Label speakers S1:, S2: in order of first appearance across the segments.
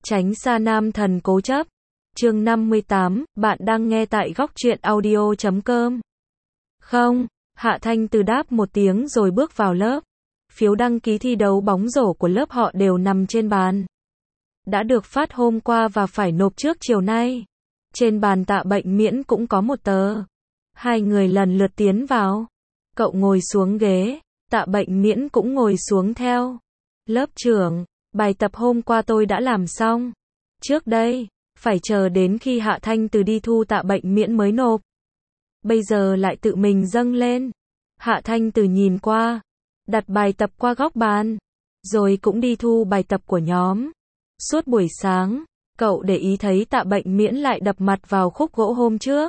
S1: Tránh xa nam thần cố chấp. Chương 58, bạn đang nghe tại góc truyện audio.com. Không, Hạ Thanh Từ đáp một tiếng rồi bước vào lớp. Phiếu đăng ký thi đấu bóng rổ của lớp họ đều nằm trên bàn. Đã được phát hôm qua và phải nộp trước chiều nay. Trên bàn Tạ Bệnh Miễn cũng có một tờ. Hai người lần lượt tiến vào. Cậu ngồi xuống ghế, Tạ Bệnh Miễn cũng ngồi xuống theo. Lớp trưởng, bài tập hôm qua tôi đã làm xong. Trước đây, phải chờ đến khi Hạ Thanh Từ đi thu Tạ Bệnh Miễn mới nộp. Bây giờ lại tự mình dâng lên. Hạ Thanh Từ nhìn qua, đặt bài tập qua góc bàn, rồi cũng đi thu bài tập của nhóm. Suốt buổi sáng, cậu để ý thấy Tạ Bệnh Miễn lại đập mặt vào khúc gỗ hôm trước.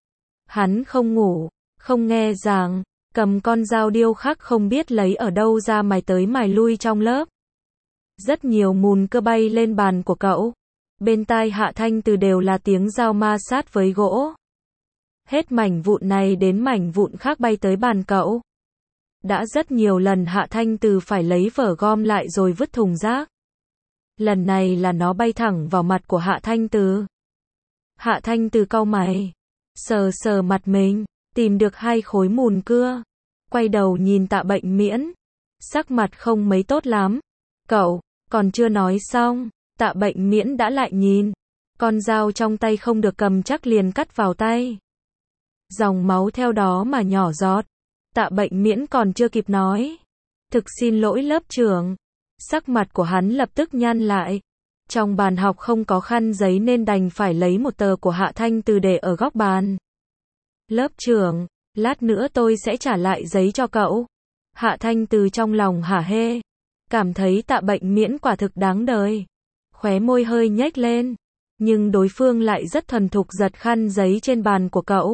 S1: Hắn không ngủ, không nghe giảng, cầm con dao điêu khắc không biết lấy ở đâu ra mài tới mài lui trong lớp. Rất nhiều mùn cưa bay lên bàn của cậu. Bên tai Hạ Thanh Từ đều là tiếng dao ma sát với gỗ. Hết mảnh vụn này đến mảnh vụn khác bay tới bàn cậu. Đã rất nhiều lần Hạ Thanh Từ phải lấy vở gom lại rồi vứt thùng rác. Lần này là nó bay thẳng vào mặt của Hạ Thanh Từ. Hạ Thanh Từ cau mày, sờ sờ mặt mình, tìm được 2 khối mùn cưa. Quay đầu nhìn Tạ Bệnh Miễn. Sắc mặt không mấy tốt lắm. Cậu, còn chưa nói xong, Tạ Bệnh Miễn đã lại nhìn. Con dao trong tay không được cầm chắc liền cắt vào tay. Dòng máu theo đó mà nhỏ giọt. Tạ Bệnh Miễn còn chưa kịp nói. Thực xin lỗi lớp trưởng. Sắc mặt của hắn lập tức nhăn lại. Trong bàn học không có khăn giấy nên đành phải lấy một tờ của Hạ Thanh Từ để ở góc bàn. Lớp trưởng, lát nữa tôi sẽ trả lại giấy cho cậu. Hạ Thanh Từ trong lòng hả hê. Cảm thấy Tạ Bệnh Miễn quả thực đáng đời. Khóe môi hơi nhếch lên. Nhưng đối phương lại rất thuần thục giật khăn giấy trên bàn của cậu.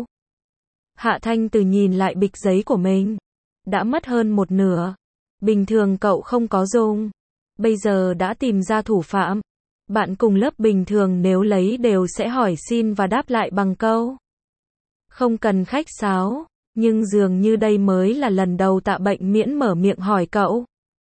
S1: Hạ Thanh Từ nhìn lại bịch giấy của mình. Đã mất hơn một nửa. Bình thường cậu không có dùng. Bây giờ đã tìm ra thủ phạm. Bạn cùng lớp bình thường nếu lấy đều sẽ hỏi xin và đáp lại bằng câu. Không cần khách sáo. Nhưng dường như đây mới là lần đầu Tạ Bệnh Miễn mở miệng hỏi cậu.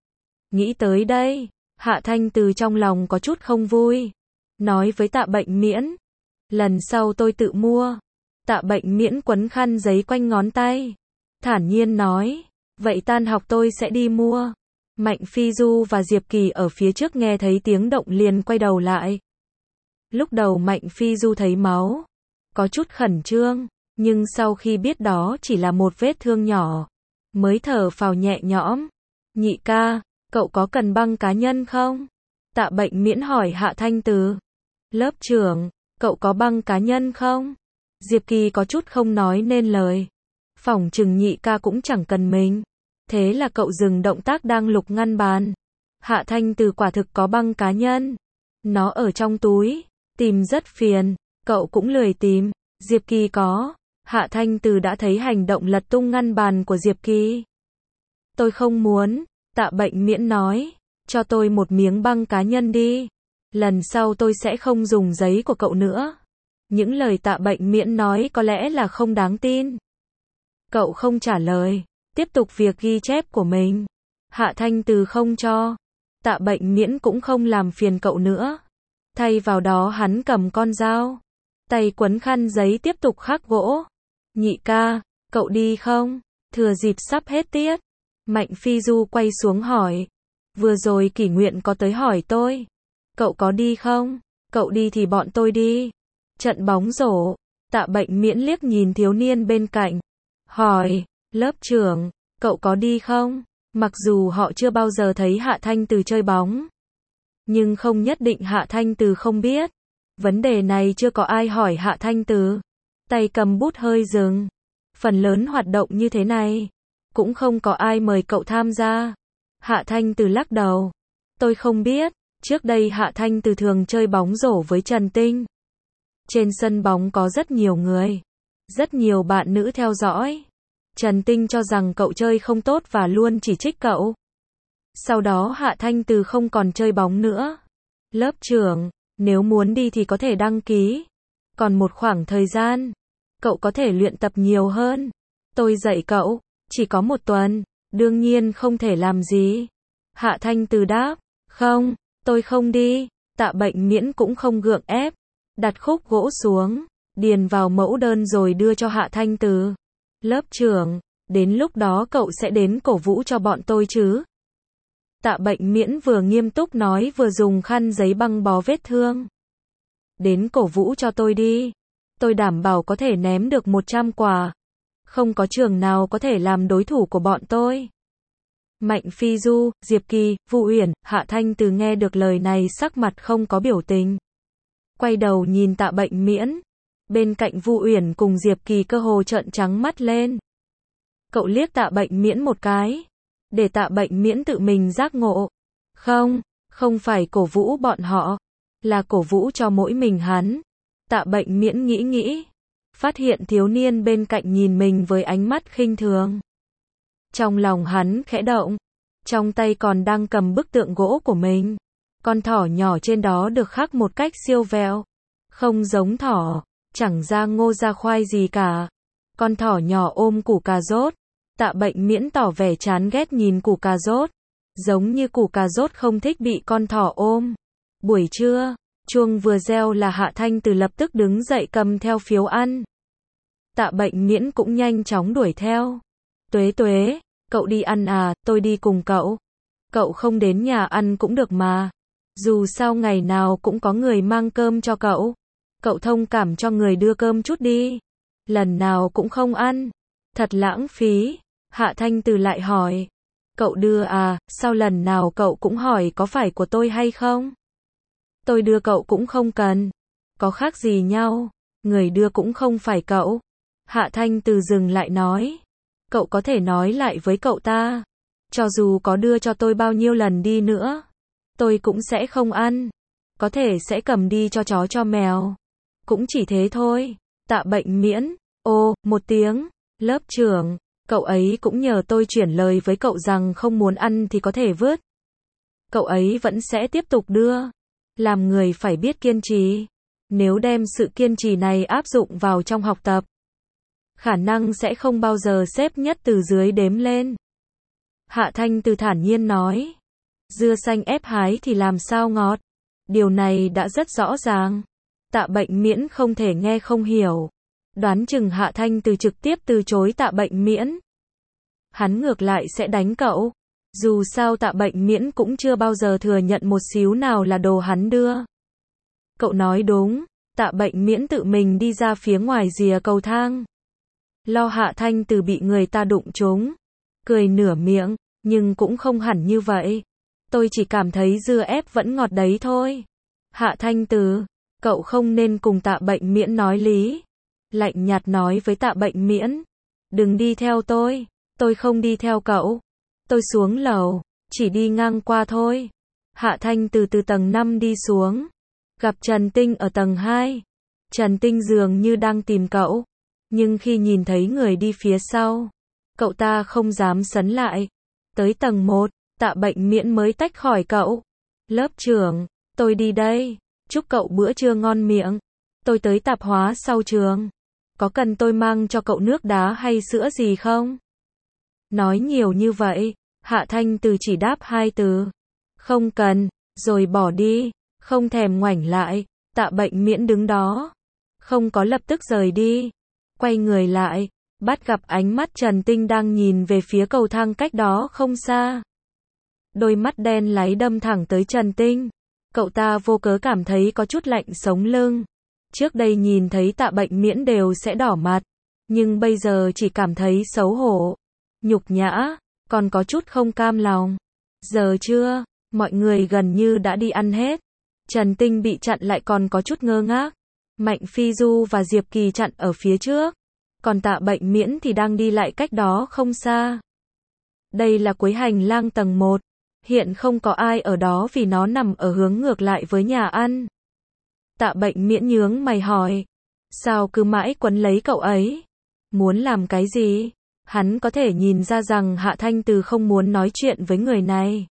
S1: Nghĩ tới đây, Hạ Thanh Từ trong lòng có chút không vui. Nói với Tạ Bệnh Miễn. Lần sau tôi tự mua. Tạ Bệnh Miễn quấn khăn giấy quanh ngón tay. Thản nhiên nói. Vậy tan học tôi sẽ đi mua. Mạnh Phi Du và Diệp Kỳ ở phía trước nghe thấy tiếng động liền quay đầu lại. Lúc đầu Mạnh Phi Du thấy máu. Có chút khẩn trương. Nhưng sau khi biết đó chỉ là một vết thương nhỏ. Mới thở phào nhẹ nhõm. Nhị ca, cậu có cần băng cá nhân không? Tạ Bệnh Miễn hỏi Hạ Thanh Từ. Lớp trưởng, cậu có băng cá nhân không? Diệp Kỳ có chút không nói nên lời. Phỏng chừng nhị ca cũng chẳng cần mình. Thế là cậu dừng động tác đang lục ngăn bàn. Hạ Thanh Từ quả thực có băng cá nhân. Nó ở trong túi. Tìm rất phiền. Cậu cũng lười tìm. Diệp Kỳ có. Hạ Thanh Từ đã thấy hành động lật tung ngăn bàn của Diệp Kỳ. Tôi không muốn. Tạ Bệnh Miễn nói. Cho tôi một miếng băng cá nhân đi. Lần sau tôi sẽ không dùng giấy của cậu nữa. Những lời Tạ Bệnh Miễn nói có lẽ là không đáng tin. Cậu không trả lời. Tiếp tục việc ghi chép của mình. Hạ Thanh Từ không cho. Tạ Bệnh Miễn cũng không làm phiền cậu nữa. Thay vào đó hắn cầm con dao. Tay quấn khăn giấy tiếp tục khắc gỗ. Nhị ca, cậu đi không? Thừa dịp sắp hết tiết. Mạnh Phi Du quay xuống hỏi. Vừa rồi Kỷ Nguyện có tới hỏi tôi. Cậu có đi không? Cậu đi thì bọn tôi đi. Trận bóng rổ. Tạ Bệnh Miễn liếc nhìn thiếu niên bên cạnh. Hỏi, lớp trưởng, cậu có đi không? Mặc dù họ chưa bao giờ thấy Hạ Thanh Từ chơi bóng. Nhưng không nhất định Hạ Thanh Từ không biết. Vấn đề này chưa có ai hỏi Hạ Thanh Từ. Tay cầm bút hơi dừng. Phần lớn hoạt động như thế này. Cũng không có ai mời cậu tham gia. Hạ Thanh Từ lắc đầu. Tôi không biết. Trước đây Hạ Thanh Từ thường chơi bóng rổ với Trần Tinh. Trên sân bóng có rất nhiều người. Rất nhiều bạn nữ theo dõi. Trần Tinh cho rằng cậu chơi không tốt và luôn chỉ trích cậu. Sau đó Hạ Thanh Từ không còn chơi bóng nữa. Lớp trưởng, nếu muốn đi thì có thể đăng ký. Còn một khoảng thời gian, cậu có thể luyện tập nhiều hơn. Tôi dạy cậu, chỉ có 1 tuần, đương nhiên không thể làm gì. Hạ Thanh Từ đáp, không, tôi không đi. Tạ Bệnh Miễn cũng không gượng ép, đặt khúc gỗ xuống, điền vào mẫu đơn rồi đưa cho Hạ Thanh Từ. Lớp trưởng, đến lúc đó cậu sẽ đến cổ vũ cho bọn tôi chứ? Tạ Bệnh Miễn vừa nghiêm túc nói vừa dùng khăn giấy băng bó vết thương. Đến cổ vũ cho tôi đi. Tôi đảm bảo có thể ném được 100 quả. Không có trường nào có thể làm đối thủ của bọn tôi. Mạnh Phi Du, Diệp Kỳ, Vu Uyển, Hạ Thanh Từ nghe được lời này sắc mặt không có biểu tình. Quay đầu nhìn Tạ Bệnh Miễn. Bên cạnh Vu Uyển cùng Diệp Kỳ cơ hồ trợn trắng mắt lên. Cậu liếc Tạ Bệnh Miễn một cái. Để Tạ Bệnh Miễn tự mình giác ngộ. Không phải cổ vũ bọn họ. Là cổ vũ cho mỗi mình hắn. Tạ Bệnh Miễn nghĩ. Phát hiện thiếu niên bên cạnh nhìn mình với ánh mắt khinh thường. Trong lòng hắn khẽ động. Trong tay còn đang cầm bức tượng gỗ của mình. Con thỏ nhỏ trên đó được khắc một cách siêu vẹo. Không giống thỏ, chẳng ra ngô ra khoai gì cả. Con thỏ nhỏ ôm củ cà rốt. Tạ Bệnh Miễn tỏ vẻ chán ghét nhìn củ cà rốt. Giống như củ cà rốt không thích bị con thỏ ôm. Buổi trưa, chuông vừa reo là Hạ Thanh Từ lập tức đứng dậy cầm theo phiếu ăn. Tạ Bệnh Miễn cũng nhanh chóng đuổi theo. Tuế, cậu đi ăn à, tôi đi cùng cậu. Cậu không đến nhà ăn cũng được mà. Dù sao ngày nào cũng có người mang cơm cho cậu. Cậu thông cảm cho người đưa cơm chút đi. Lần nào cũng không ăn. Thật lãng phí. Hạ Thanh Từ lại hỏi. Cậu đưa à, sao lần nào cậu cũng hỏi có phải của tôi hay không? Tôi đưa cậu cũng không cần. Có khác gì nhau. Người đưa cũng không phải cậu. Hạ Thanh Từ dừng lại nói. Cậu có thể nói lại với cậu ta. Cho dù có đưa cho tôi bao nhiêu lần đi nữa. Tôi cũng sẽ không ăn. Có thể sẽ cầm đi cho chó cho mèo. Cũng chỉ thế thôi. Tạ Bệnh Miễn. Ô, một tiếng. Lớp trưởng. Cậu ấy cũng nhờ tôi chuyển lời với cậu rằng không muốn ăn thì có thể vứt. Cậu ấy vẫn sẽ tiếp tục đưa. Làm người phải biết kiên trì. Nếu đem sự kiên trì này áp dụng vào trong học tập, khả năng sẽ không bao giờ xếp nhất từ dưới đếm lên. Hạ Thanh Từ thản nhiên nói. Dưa xanh ép hái thì làm sao ngọt. Điều này đã rất rõ ràng. Tạ Bệnh Miễn không thể nghe không hiểu. Đoán chừng Hạ Thanh Từ trực tiếp từ chối Tạ Bệnh Miễn. Hắn ngược lại sẽ đánh cậu. Dù sao Tạ Bệnh Miễn cũng chưa bao giờ thừa nhận một xíu nào là đồ hắn đưa. Cậu nói đúng. Tạ Bệnh Miễn tự mình đi ra phía ngoài rìa cầu thang. Lo Hạ Thanh Từ bị người ta đụng trúng. Cười nửa miệng, nhưng cũng không hẳn như vậy. Tôi chỉ cảm thấy dưa ép vẫn ngọt đấy thôi. Hạ Thanh Từ, cậu không nên cùng Tạ Bệnh Miễn nói lý. Lạnh nhạt nói với Tạ Bệnh Miễn. Đừng đi theo tôi không đi theo cậu. Tôi xuống lầu, chỉ đi ngang qua thôi. Hạ Thanh Từ từ tầng 5 đi xuống. Gặp Trần Tinh ở tầng 2. Trần Tinh dường như đang tìm cậu. Nhưng khi nhìn thấy người đi phía sau, cậu ta không dám sấn lại. Tới tầng 1, Tạ Bệnh Miễn mới tách khỏi cậu. Lớp trưởng, tôi đi đây. Chúc cậu bữa trưa ngon miệng. Tôi tới tạp hóa sau trường. Có cần tôi mang cho cậu nước đá hay sữa gì không? Nói nhiều như vậy, Hạ Thanh Từ chỉ đáp 2 từ. Không cần, rồi bỏ đi. Không thèm ngoảnh lại. Tạ Bệnh Miễn đứng đó. Không có lập tức rời đi. Quay người lại, bắt gặp ánh mắt Trần Tinh đang nhìn về phía cầu thang cách đó không xa. Đôi mắt đen láy đâm thẳng tới Trần Tinh. Cậu ta vô cớ cảm thấy có chút lạnh sống lưng. Trước đây nhìn thấy Tạ Bệnh Miễn đều sẽ đỏ mặt. Nhưng bây giờ chỉ cảm thấy xấu hổ. Nhục nhã, còn có chút không cam lòng. Giờ trưa, mọi người gần như đã đi ăn hết. Trần Tinh bị chặn lại còn có chút ngơ ngác. Mạnh Phi Du và Diệp Kỳ chặn ở phía trước. Còn Tạ Bệnh Miễn thì đang đi lại cách đó không xa. Đây là cuối hành lang tầng 1. Hiện không có ai ở đó vì nó nằm ở hướng ngược lại với nhà ăn. Tạ Bệnh Miễn nhướng mày hỏi. Sao cứ mãi quấn lấy cậu ấy? Muốn làm cái gì? Hắn có thể nhìn ra rằng Hạ Thanh Từ không muốn nói chuyện với người này.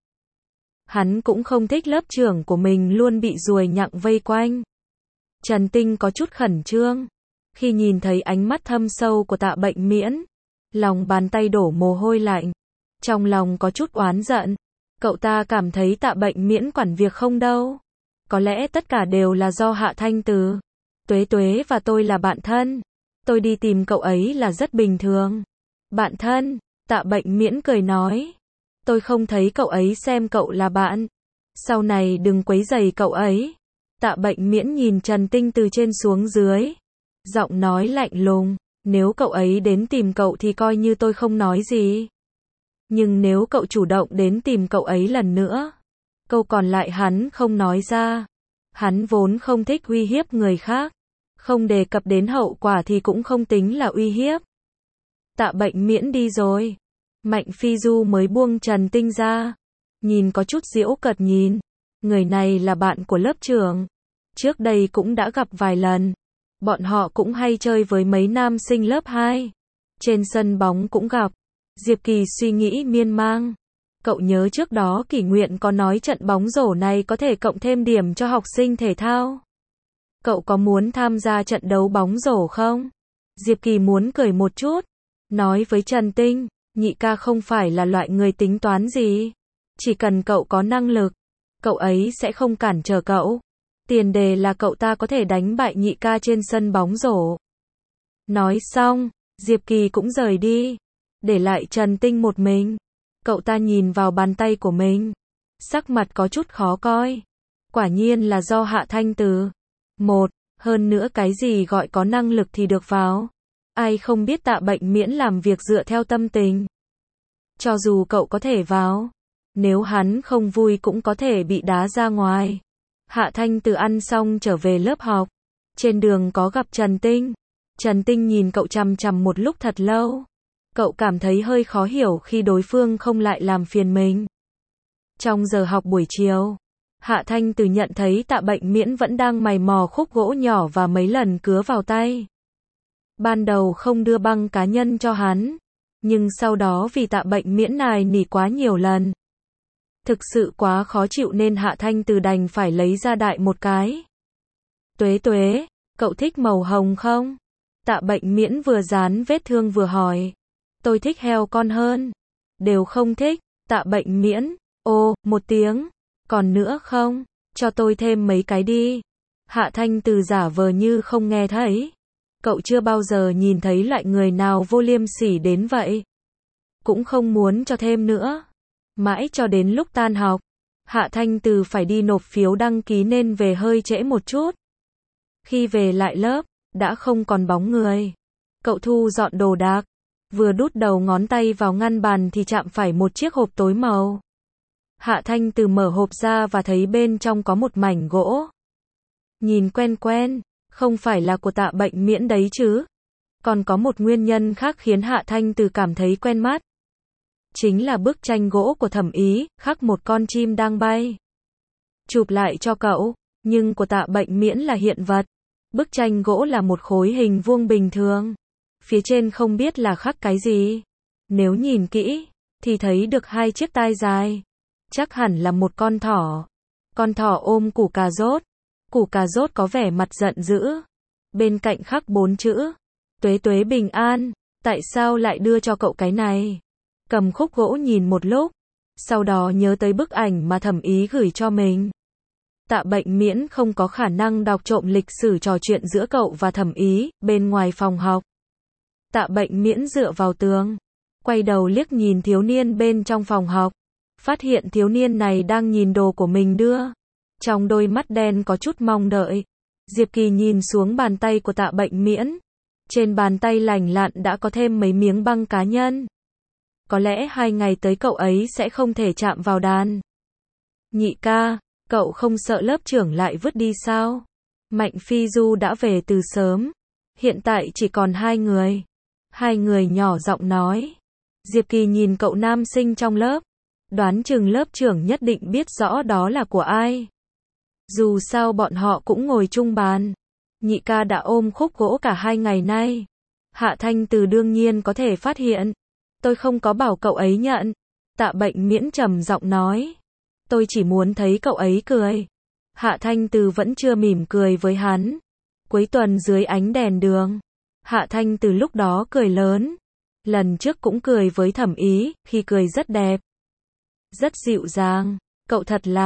S1: Hắn cũng không thích lớp trưởng của mình luôn bị ruồi nhặng vây quanh. Trần Tinh có chút khẩn trương. Khi nhìn thấy ánh mắt thâm sâu của Tạ Bệnh Miễn, lòng bàn tay đổ mồ hôi lạnh. Trong lòng có chút oán giận. Cậu ta cảm thấy Tạ Bệnh Miễn quản việc không đâu. Có lẽ tất cả đều là do Hạ Thanh Từ. Tuế Tuế và tôi là bạn thân. Tôi đi tìm cậu ấy là rất bình thường. Bạn thân, Tạ Bệnh Miễn cười nói. Tôi không thấy cậu ấy xem cậu là bạn. Sau này đừng quấy rầy cậu ấy. Tạ Bệnh Miễn nhìn Trần Tinh từ trên xuống dưới. Giọng nói lạnh lùng. Nếu cậu ấy đến tìm cậu thì coi như tôi không nói gì. Nhưng nếu cậu chủ động đến tìm cậu ấy lần nữa, câu còn lại hắn không nói ra. Hắn vốn không thích uy hiếp người khác. Không đề cập đến hậu quả thì cũng không tính là uy hiếp. Tạ Bệnh Miễn đi rồi. Mạnh Phi Du mới buông Trần Tinh ra. Nhìn có chút giễu cợt nhìn. Người này là bạn của lớp trưởng. Trước đây cũng đã gặp vài lần. Bọn họ cũng hay chơi với mấy nam sinh lớp 2. Trên sân bóng cũng gặp. Diệp Kỳ suy nghĩ miên man. Cậu nhớ trước đó Kỷ Nguyện có nói trận bóng rổ này có thể cộng thêm điểm cho học sinh thể thao. Cậu có muốn tham gia trận đấu bóng rổ không? Diệp Kỳ muốn cười một chút. Nói với Trần Tinh, nhị ca không phải là loại người tính toán gì. Chỉ cần cậu có năng lực, cậu ấy sẽ không cản trở cậu. Tiền đề là cậu ta có thể đánh bại nhị ca trên sân bóng rổ. Nói xong, Diệp Kỳ cũng rời đi. Để lại Trần Tinh một mình. Cậu ta nhìn vào bàn tay của mình. Sắc mặt có chút khó coi. Quả nhiên là do Hạ Thanh Từ. Hơn nữa cái gì gọi có năng lực thì được vào. Ai không biết Tạ Bệnh Miễn làm việc dựa theo tâm tình. Cho dù cậu có thể vào, nếu hắn không vui cũng có thể bị đá ra ngoài. Hạ Thanh Từ ăn xong trở về lớp học. Trên đường có gặp Trần Tinh. Trần Tinh nhìn cậu chằm chằm một lúc thật lâu. Cậu cảm thấy hơi khó hiểu khi đối phương không lại làm phiền mình. Trong giờ học buổi chiều, Hạ Thanh Từ nhận thấy Tạ Bệnh Miễn vẫn đang mày mò khúc gỗ nhỏ và mấy lần cứa vào tay. Ban đầu không đưa băng cá nhân cho hắn, nhưng sau đó vì Tạ Bệnh Miễn nài nỉ quá nhiều lần, thực sự quá khó chịu nên Hạ Thanh Từ đành phải lấy ra đại một cái. Tuế Tuế, cậu thích màu hồng không? Tạ Bệnh Miễn vừa dán vết thương vừa hỏi. Tôi thích heo con hơn. Đều không thích. Tạ Bệnh Miễn. Ồ, một tiếng. Còn nữa không? Cho tôi thêm mấy cái đi. Hạ Thanh Từ giả vờ như không nghe thấy. Cậu chưa bao giờ nhìn thấy loại người nào vô liêm sỉ đến vậy. Cũng không muốn cho thêm nữa. Mãi cho đến lúc tan học, Hạ Thanh Từ phải đi nộp phiếu đăng ký nên về hơi trễ một chút. Khi về lại lớp, đã không còn bóng người. Cậu thu dọn đồ đạc. Vừa đút đầu ngón tay vào ngăn bàn thì chạm phải một chiếc hộp tối màu. Hạ Thanh Từ mở hộp ra và thấy bên trong có một mảnh gỗ. Nhìn quen quen, không phải là của Tạ Bệnh Miễn đấy chứ. Còn có một nguyên nhân khác khiến Hạ Thanh Từ cảm thấy quen mắt. Chính là bức tranh gỗ của Thẩm Ý, khắc một con chim đang bay. Chụp lại cho cậu, nhưng của Tạ Bệnh Miễn là hiện vật. Bức tranh gỗ là một khối hình vuông bình thường. Phía trên không biết là khắc cái gì. Nếu nhìn kỹ, thì thấy được hai chiếc tai dài. Chắc hẳn là một con thỏ. Con thỏ ôm củ cà rốt. Củ cà rốt có vẻ mặt giận dữ. Bên cạnh khắc 4 chữ. Tuế Tuế bình an. Tại sao lại đưa cho cậu cái này? Cầm khúc gỗ nhìn một lúc. Sau đó nhớ tới bức ảnh mà Thẩm Ý gửi cho mình. Tạ Bệnh Miễn không có khả năng đọc trộm lịch sử trò chuyện giữa cậu và Thẩm Ý, bên ngoài phòng học. Tạ Bệnh Miễn dựa vào tường. Quay đầu liếc nhìn thiếu niên bên trong phòng học. Phát hiện thiếu niên này đang nhìn đồ của mình đưa. Trong đôi mắt đen có chút mong đợi. Diệp Kỳ nhìn xuống bàn tay của Tạ Bệnh Miễn. Trên bàn tay lành lặn đã có thêm mấy miếng băng cá nhân. Có lẽ 2 ngày tới cậu ấy sẽ không thể chạm vào đàn. Nhị ca, cậu không sợ lớp trưởng lại vứt đi sao? Mạnh Phi Du đã về từ sớm. Hiện tại chỉ còn 2 người. 2 người nhỏ giọng nói. Diệp Kỳ nhìn cậu nam sinh trong lớp. Đoán chừng lớp trưởng nhất định biết rõ đó là của ai. Dù sao bọn họ cũng ngồi chung bàn. Nhị ca đã ôm khúc gỗ cả 2 ngày nay. Hạ Thanh Từ đương nhiên có thể phát hiện. Tôi không có bảo cậu ấy nhận. Tạ Bệnh Miễn trầm giọng nói. Tôi chỉ muốn thấy cậu ấy cười. Hạ Thanh Từ vẫn chưa mỉm cười với hắn. Cuối tuần dưới ánh đèn đường, Hạ Thanh Từ lúc đó cười lớn. Lần trước cũng cười với Thẩm Ý, khi cười rất đẹp. Rất dịu dàng. Cậu thật là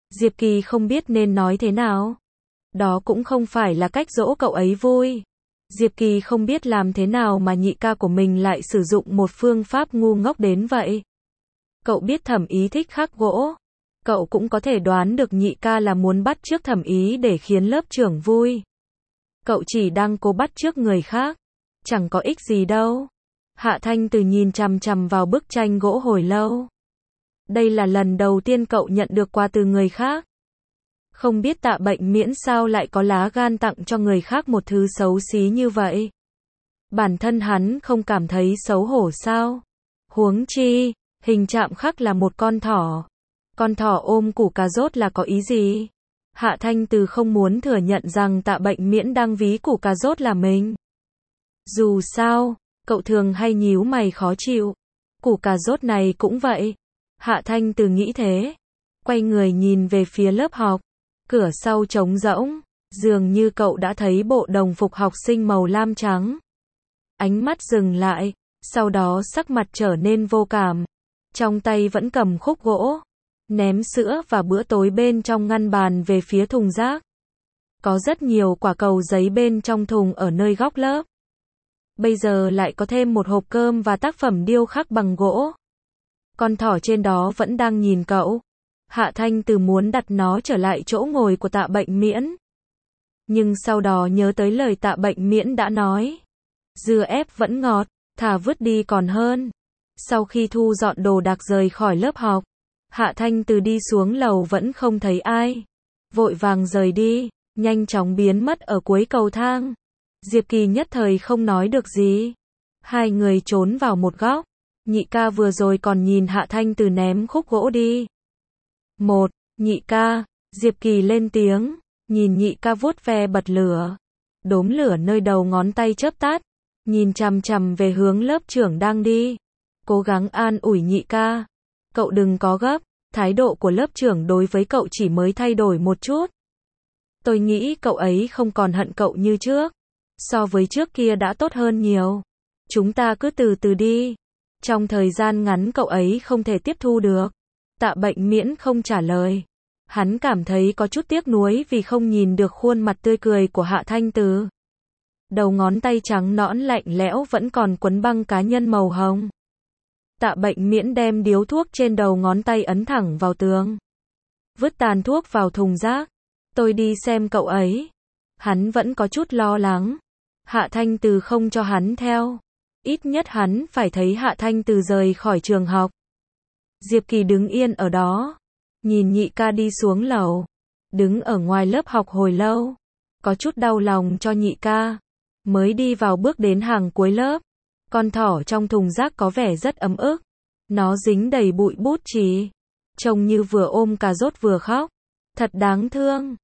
S1: Diệp Kỳ không biết nên nói thế nào. Đó cũng không phải là cách dỗ cậu ấy vui. Diệp Kỳ không biết làm thế nào mà nhị ca của mình lại sử dụng một phương pháp ngu ngốc đến vậy. Cậu biết Thẩm Ý thích khắc gỗ. Cậu cũng có thể đoán được nhị ca là muốn bắt chước Thẩm Ý để khiến lớp trưởng vui. Cậu chỉ đang cố bắt chước người khác. Chẳng có ích gì đâu. Hạ Thanh Từ nhìn chằm chằm vào bức tranh gỗ hồi lâu. Đây là lần đầu tiên cậu nhận được quà từ người khác. Không biết Tạ Bệnh Miễn sao lại có lá gan tặng cho người khác một thứ xấu xí như vậy. Bản thân hắn không cảm thấy xấu hổ sao? Huống chi, hình chạm khắc là một con thỏ. Con thỏ ôm củ cà rốt là có ý gì? Hạ Thanh Từ không muốn thừa nhận rằng Tạ Bệnh Miễn đang ví củ cà rốt là mình. Dù sao, cậu thường hay nhíu mày khó chịu. Củ cà rốt này cũng vậy. Hạ Thanh Từ nghĩ thế. Quay người nhìn về phía lớp học. Cửa sau trống rỗng. Dường như cậu đã thấy bộ đồng phục học sinh màu lam trắng. Ánh mắt dừng lại. Sau đó sắc mặt trở nên vô cảm. Trong tay vẫn cầm khúc gỗ. Ném sữa và bữa tối bên trong ngăn bàn về phía thùng rác. Có rất nhiều quả cầu giấy bên trong thùng ở nơi góc lớp. Bây giờ lại có thêm một hộp cơm và tác phẩm điêu khắc bằng gỗ. Con thỏ trên đó vẫn đang nhìn cậu. Hạ Thanh Từ muốn đặt nó trở lại chỗ ngồi của Tạ Bệnh Miễn. Nhưng sau đó nhớ tới lời Tạ Bệnh Miễn đã nói. Dưa ép vẫn ngọt, thà vứt đi còn hơn. Sau khi thu dọn đồ đạc rời khỏi lớp học, Hạ Thanh Từ đi xuống lầu vẫn không thấy ai. Vội vàng rời đi, nhanh chóng biến mất ở cuối cầu thang. Diệp Kỳ nhất thời không nói được gì. Hai người trốn vào một góc. Nhị ca vừa rồi còn nhìn Hạ Thanh Từ ném khúc gỗ đi. Nhị ca, Diệp Kỳ lên tiếng, nhìn nhị ca vuốt ve bật lửa. Đốm lửa nơi đầu ngón tay chớp tắt, nhìn chằm chằm về hướng lớp trưởng đang đi. Cố gắng an ủi nhị ca. Cậu đừng có gấp, thái độ của lớp trưởng đối với cậu chỉ mới thay đổi một chút. Tôi nghĩ cậu ấy không còn hận cậu như trước. So với trước kia đã tốt hơn nhiều. Chúng ta cứ từ từ đi. Trong thời gian ngắn cậu ấy không thể tiếp thu được. Tạ Bệnh Miễn không trả lời. Hắn cảm thấy có chút tiếc nuối vì không nhìn được khuôn mặt tươi cười của Hạ Thanh Từ. Đầu ngón tay trắng nõn lạnh lẽo vẫn còn quấn băng cá nhân màu hồng. Tạ Bệnh Miễn đem điếu thuốc trên đầu ngón tay ấn thẳng vào tường. Vứt tàn thuốc vào thùng rác. Tôi đi xem cậu ấy. Hắn vẫn có chút lo lắng. Hạ Thanh Từ không cho hắn theo. Ít nhất hắn phải thấy Hạ Thanh Từ rời khỏi trường học. Diệp Kỳ đứng yên ở đó. Nhìn nhị ca đi xuống lầu. Đứng ở ngoài lớp học hồi lâu. Có chút đau lòng cho nhị ca. Mới đi vào bước đến hàng cuối lớp. Con thỏ trong thùng rác có vẻ rất ấm ức. Nó dính đầy bụi bút chì. Trông như vừa ôm cà rốt vừa khóc. Thật đáng thương.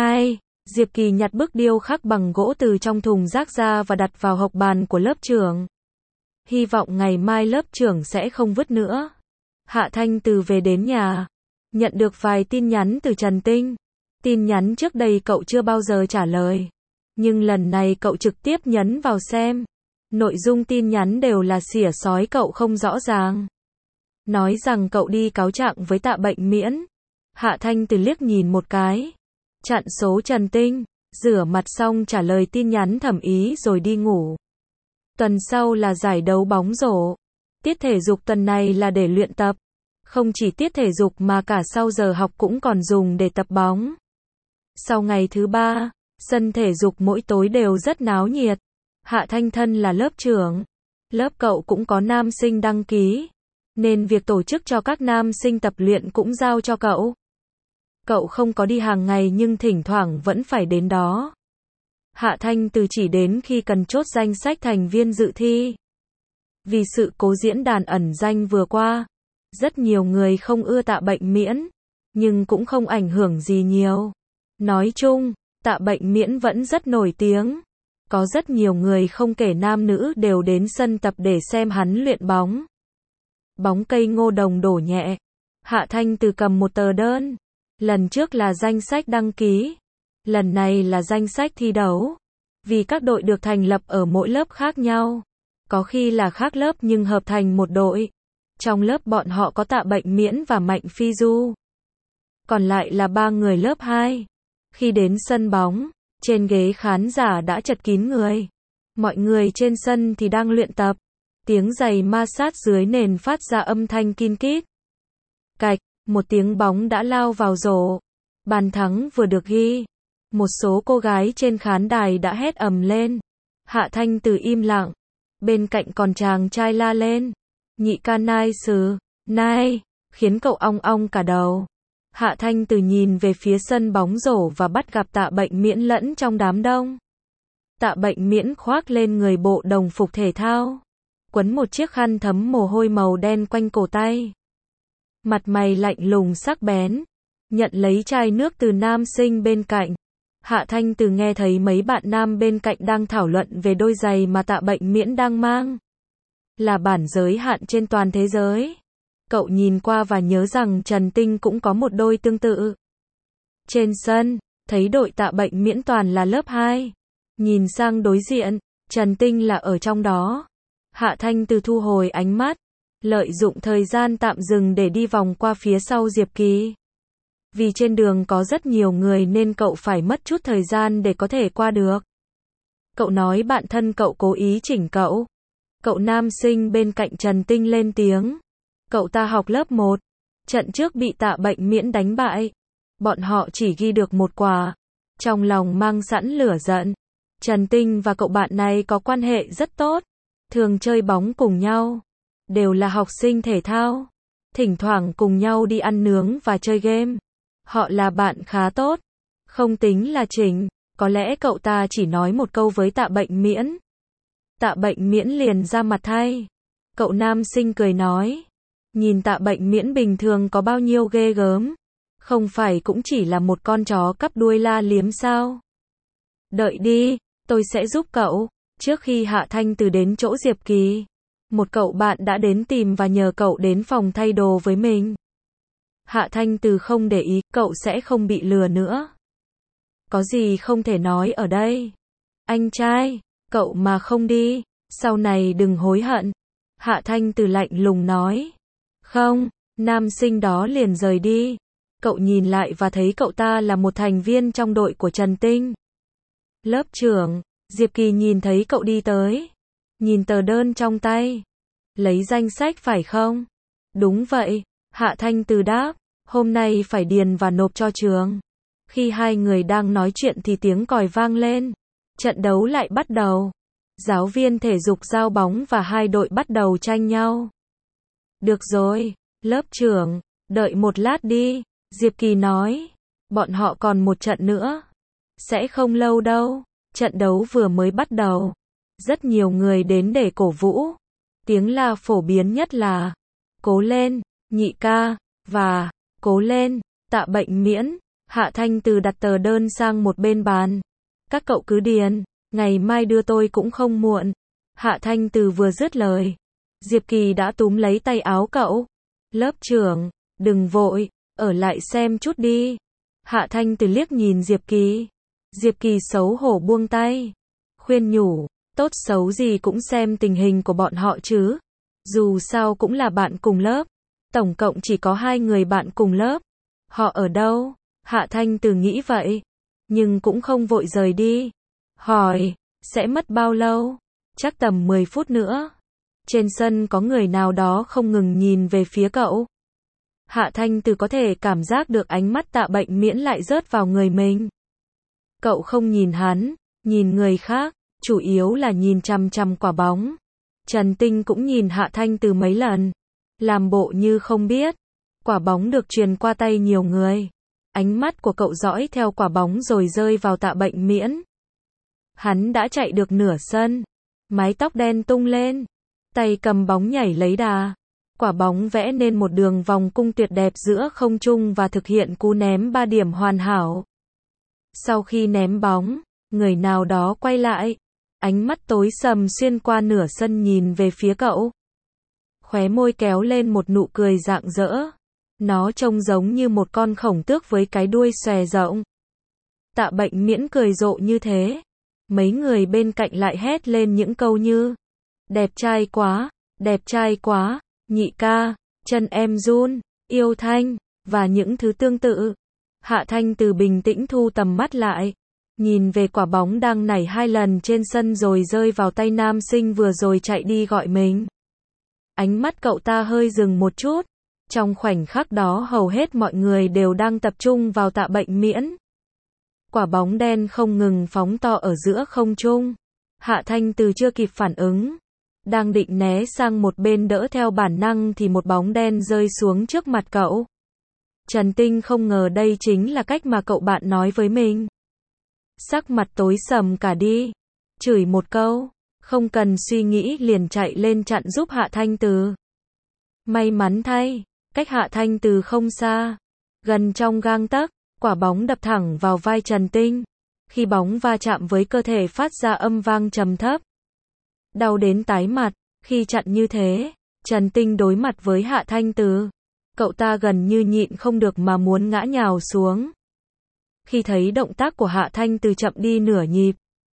S1: Diệp Kỳ nhặt bức điêu khắc bằng gỗ từ trong thùng rác ra và đặt vào hộc bàn của lớp trưởng. Hy vọng ngày mai lớp trưởng sẽ không vứt nữa. Hạ Thanh Từ về đến nhà. Nhận được vài tin nhắn từ Trần Tinh. Tin nhắn trước đây cậu chưa bao giờ trả lời. Nhưng lần này cậu trực tiếp nhấn vào xem. Nội dung tin nhắn đều là xỉa xói cậu không rõ ràng. Nói rằng cậu đi cáo trạng với Tạ Bệnh Miễn. Hạ Thanh Từ liếc nhìn một cái. Chặn số Trần Tinh. Rửa mặt xong trả lời tin nhắn Thẩm Ý rồi đi ngủ. Tuần sau là giải đấu bóng rổ. Tiết thể dục tuần này là để luyện tập. Không chỉ tiết thể dục mà cả sau giờ học cũng còn dùng để tập bóng. Sau ngày thứ 3, sân thể dục mỗi tối đều rất náo nhiệt. Hạ Thanh thân là lớp trưởng. Lớp cậu cũng có nam sinh đăng ký. Nên việc tổ chức cho các nam sinh tập luyện cũng giao cho cậu. Cậu không có đi hàng ngày nhưng thỉnh thoảng vẫn phải đến đó. Hạ Thanh Từ chỉ đến khi cần chốt danh sách thành viên dự thi. Vì sự cố diễn đàn ẩn danh vừa qua, rất nhiều người không ưa Tạ Bệnh Miễn, nhưng cũng không ảnh hưởng gì nhiều. Nói chung, Tạ Bệnh Miễn vẫn rất nổi tiếng. Có rất nhiều người không kể nam nữ đều đến sân tập để xem hắn luyện bóng. Bóng cây Ngô Đồng đổ nhẹ. Hạ Thanh Từ cầm một tờ đơn. Lần trước là danh sách đăng ký. Lần này là danh sách thi đấu. Vì các đội được thành lập ở mỗi lớp khác nhau. Có khi là khác lớp nhưng hợp thành một đội. Trong lớp bọn họ có Tạ Bệnh Miễn và Mạnh Phi Du. còn lại là 3 người lớp 2. Khi đến sân bóng, trên ghế khán giả đã chật kín người. Mọi người trên sân thì đang luyện tập. Tiếng giày ma sát dưới nền phát ra âm thanh kin kít. Cạch, một tiếng bóng đã lao vào rổ. Bàn thắng vừa được ghi. Một số cô gái trên khán đài đã hét ầm lên. Hạ Thanh Từ im lặng. Bên cạnh còn chàng trai la lên. Nhị ca nice, nai, khiến cậu ong ong cả đầu. Hạ Thanh Từ nhìn về phía sân bóng rổ và bắt gặp Tạ Bệnh Miễn lẫn trong đám đông. Tạ Bệnh Miễn khoác lên người bộ đồng phục thể thao, quấn một chiếc khăn thấm mồ hôi màu đen quanh cổ tay. Mặt mày lạnh lùng sắc bén, nhận lấy chai nước từ nam sinh bên cạnh. Hạ Thanh Từ nghe thấy mấy bạn nam bên cạnh đang thảo luận về đôi giày mà Tạ Bệnh Miễn đang mang. Là bản giới hạn trên toàn thế giới. Cậu nhìn qua và nhớ rằng Trần Tinh cũng có một đôi tương tự. Trên sân, thấy đội Tạ Bệnh Miễn toàn là lớp 2. Nhìn sang đối diện, Trần Tinh là ở trong đó. Hạ Thanh Từ thu hồi ánh mắt, lợi dụng thời gian tạm dừng để đi vòng qua phía sau Diệp Kỳ. Vì trên đường có rất nhiều người nên cậu phải mất chút thời gian để có thể qua được. Cậu nói bạn thân cậu cố ý chỉnh cậu. Cậu nam sinh bên cạnh Trần Tinh lên tiếng. Cậu ta học lớp 1. Trận trước bị Tạ Bệnh Miễn đánh bại. Bọn họ chỉ ghi được 1 quả. Trong lòng mang sẵn lửa giận. Trần Tinh và cậu bạn này có quan hệ rất tốt. Thường chơi bóng cùng nhau. Đều là học sinh thể thao. Thỉnh thoảng cùng nhau đi ăn nướng và chơi game. Họ là bạn khá tốt. Không tính là chỉnh. Có lẽ cậu ta chỉ nói một câu với Tạ Bệnh Miễn. Tạ Bệnh Miễn liền ra mặt thay. Cậu nam sinh cười nói. Nhìn Tạ Bệnh Miễn bình thường có bao nhiêu ghê gớm. Không phải cũng chỉ là một con chó cắp đuôi la liếm sao. Đợi đi, tôi sẽ giúp cậu. Trước khi Hạ Thanh Từ đến chỗ Diệp Kỳ, một cậu bạn đã đến tìm và nhờ cậu đến phòng thay đồ với mình. Hạ Thanh Từ không để ý, cậu sẽ không bị lừa nữa. Có gì không thể nói ở đây. Anh trai, cậu mà không đi, sau này đừng hối hận. Hạ Thanh Từ lạnh lùng nói. Không, nam sinh đó liền rời đi. Cậu nhìn lại và thấy cậu ta là một thành viên trong đội của Trần Tinh. Lớp trưởng, Diệp Kỳ nhìn thấy cậu đi tới. Nhìn tờ đơn trong tay. Lấy danh sách phải không? Đúng vậy, Hạ Thanh Từ đáp. Hôm nay phải điền và nộp cho trường. Khi hai người đang nói chuyện thì tiếng còi vang lên. Trận đấu lại bắt đầu. Giáo viên thể dục giao bóng và hai đội bắt đầu tranh nhau. Được rồi, lớp trưởng, đợi một lát đi, Diệp Kỳ nói. Bọn họ còn một trận nữa. Sẽ không lâu đâu, trận đấu vừa mới bắt đầu. Rất nhiều người đến để cổ vũ. Tiếng la phổ biến nhất là cố lên, nhị ca, và cố lên, Tạ Bệnh Miễn. Hạ Thanh Từ đặt tờ đơn sang một bên bàn. Các cậu cứ điền, ngày mai đưa tôi cũng không muộn. Hạ Thanh Từ vừa dứt lời, Diệp Kỳ đã túm lấy tay áo cậu. Lớp trưởng, đừng vội, ở lại xem chút đi. Hạ Thanh Từ liếc nhìn Diệp Kỳ. Diệp Kỳ xấu hổ buông tay. Khuyên nhủ, tốt xấu gì cũng xem tình hình của bọn họ chứ. Dù sao cũng là bạn cùng lớp. Tổng cộng chỉ có 2 người bạn cùng lớp. Họ ở đâu? Hạ Thanh Từ nghĩ vậy. Nhưng cũng không vội rời đi. Hỏi, sẽ mất bao lâu? Chắc tầm 10 phút nữa. Trên sân có người nào đó không ngừng nhìn về phía cậu. Hạ Thanh Từ có thể cảm giác được ánh mắt Tạ Bệnh Miễn lại rớt vào người mình. Cậu không nhìn hắn, nhìn người khác, chủ yếu là nhìn chằm chằm quả bóng. Trần Tinh cũng nhìn Hạ Thanh Từ mấy lần. Làm bộ như không biết. Quả bóng được truyền qua tay nhiều người. Ánh mắt của cậu dõi theo quả bóng rồi rơi vào Tạ Bệnh Miễn. Hắn đã chạy được nửa sân. Mái tóc đen tung lên. Tay cầm bóng nhảy lấy đà. Quả bóng vẽ nên một đường vòng cung tuyệt đẹp giữa không trung và thực hiện cú ném 3 điểm hoàn hảo. Sau khi ném bóng, người nào đó quay lại. Ánh mắt tối sầm xuyên qua nửa sân nhìn về phía cậu. Khóe môi kéo lên một nụ cười rạng rỡ. Nó trông giống như một con khổng tước với cái đuôi xòe rộng. Tạ Bệnh Miễn cười rộ như thế. Mấy người bên cạnh lại hét lên những câu như đẹp trai quá, nhị ca, chân em run, yêu Thanh, và những thứ tương tự. Hạ Thanh Từ bình tĩnh thu tầm mắt lại, nhìn về quả bóng đang nảy 2 lần trên sân rồi rơi vào tay nam sinh vừa rồi chạy đi gọi mình. Ánh mắt cậu ta hơi dừng một chút. Trong khoảnh khắc đó hầu hết mọi người đều đang tập trung vào Tạ Bệnh Miễn. Quả bóng đen không ngừng phóng to ở giữa không trung. Hạ Thanh Từ chưa kịp phản ứng, đang định né sang một bên đỡ theo bản năng thì một bóng đen rơi xuống trước mặt cậu. Trần Tinh không ngờ đây chính là cách mà cậu bạn nói với mình. Sắc mặt tối sầm cả đi, chửi một câu, không cần suy nghĩ liền chạy lên chặn giúp Hạ Thanh Từ. May mắn thay, cách Hạ Thanh Từ không xa, gần trong gang tấc, quả bóng đập thẳng vào vai Trần Tinh. Khi bóng va chạm với cơ thể phát ra âm vang trầm thấp. Đau đến tái mặt, khi chặn như thế, Trần Tinh đối mặt với Hạ Thanh Từ. Cậu ta gần như nhịn không được mà muốn ngã nhào xuống. Khi thấy động tác của Hạ Thanh Từ chậm đi nửa nhịp,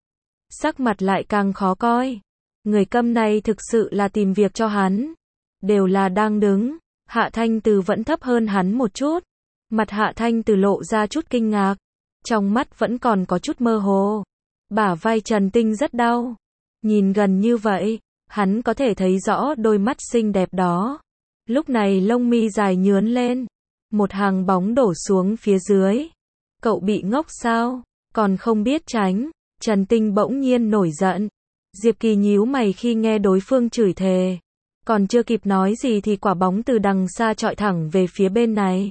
S1: sắc mặt lại càng khó coi. Người câm này thực sự là tìm việc cho hắn. Đều là đang đứng, Hạ Thanh Từ vẫn thấp hơn hắn một chút. Mặt Hạ Thanh Từ lộ ra chút kinh ngạc, trong mắt vẫn còn có chút mơ hồ. Bả vai Trần Tinh rất đau. Nhìn gần như vậy, hắn có thể thấy rõ đôi mắt xinh đẹp đó. Lúc này lông mi dài nhướn lên, một hàng bóng đổ xuống phía dưới. Cậu bị ngốc sao? Còn không biết tránh. Trần Tinh bỗng nhiên nổi giận. Diệp Kỳ nhíu mày khi nghe đối phương chửi thề. Còn chưa kịp nói gì thì quả bóng từ đằng xa chọi thẳng về phía bên này.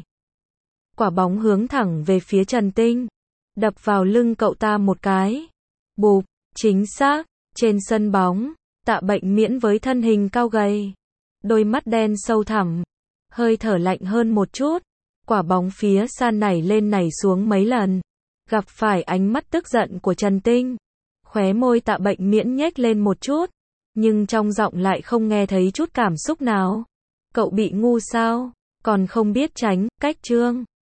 S1: Quả bóng hướng thẳng về phía Trần Tinh, đập vào lưng cậu ta một cái. Bụp, chính xác, trên sân bóng, Tạ Bệnh Miễn với thân hình cao gầy, đôi mắt đen sâu thẳm, hơi thở lạnh hơn một chút. Quả bóng phía xa nảy lên nảy xuống mấy lần, gặp phải ánh mắt tức giận của Trần Tinh. Khóe môi Tạ Bệnh Miễn nhếch lên một chút, nhưng trong giọng lại không nghe thấy chút cảm xúc nào. Cậu bị ngu sao? Còn không biết tránh, cách trương.